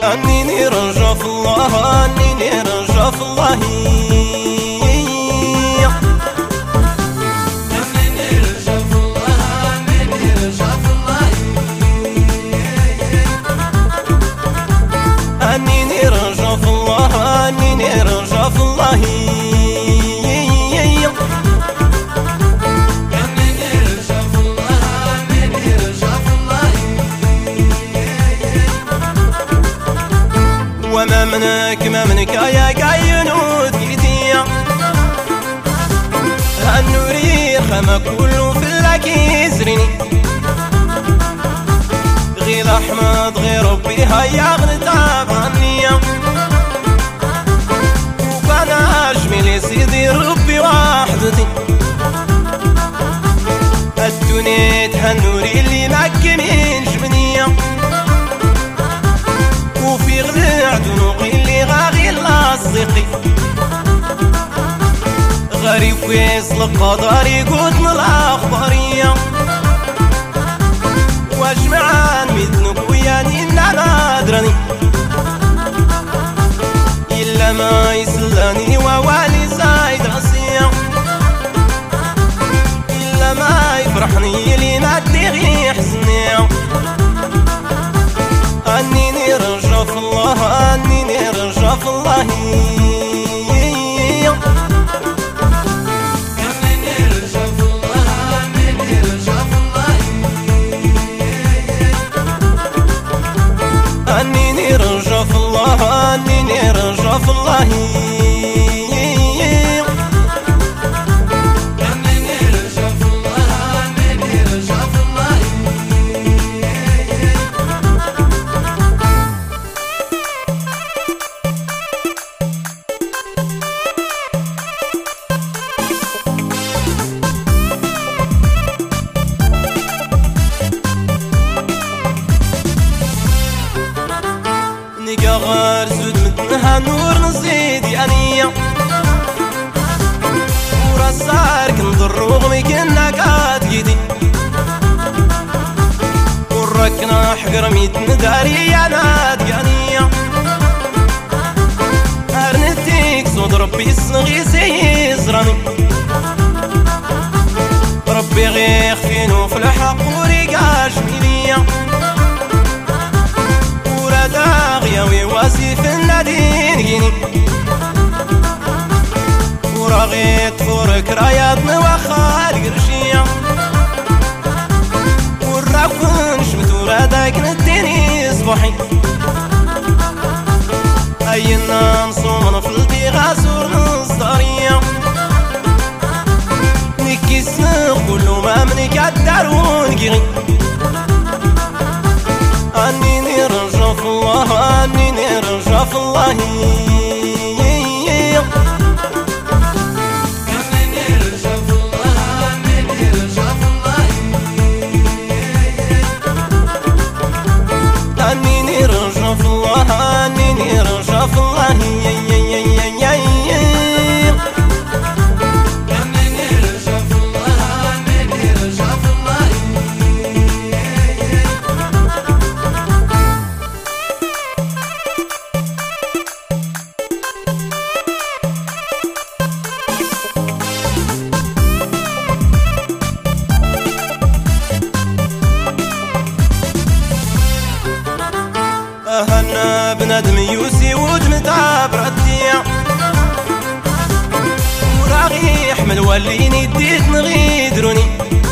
أني رجا في الله، أني رجا في الله، أني رجا في الله، أني رجا في الله، وما منك ما منك يا قاينود قيتيا هالنوري خما كله في اللك يزرني غير أحمد غير ربي هيا غنتعب عنيا وكان أجمل سيدي ربي وحدتي الدنيا هالنوري اللي مكمين جبنيا وفي غلع دنوقي اللي غاغي لاصقي غريب كويس القدر يقودنا الأخبارية واجمعان مثلك وياني إننا دراني إلا ما يسلاني ووالي زايد راسية إلا ما يفرحني اللي ما تديغي يحزني أني رجا في الله، أني رجا في الله، أني رجا في الله، أني رجا في الله، غار زود متنها نور نزيد يانيا وراسار كنضر رغمي كنا قاد جدي وركنا حقر ميت نداري يا ناد يانيا ارنتيك صوت ربي الصغي سيزراني ربي غيخ فينو في الحق وريقاش ميليا داغيا واسي في النادين جيني ورغيت فورك راياتنا وخال قرشية والراكون شمتورا داك نديني صباحي أينا نصوم نفلتي غاسور نصدارية نكي السنق كلو ما منك الدارون قيغي أني رجا في الله، أني رجا في الله، أني رجا في الله، أني رجا في الله، أهنا بنادم يوسي ودم تابرتيا وراغي يحمل وليني ديت نغيدروني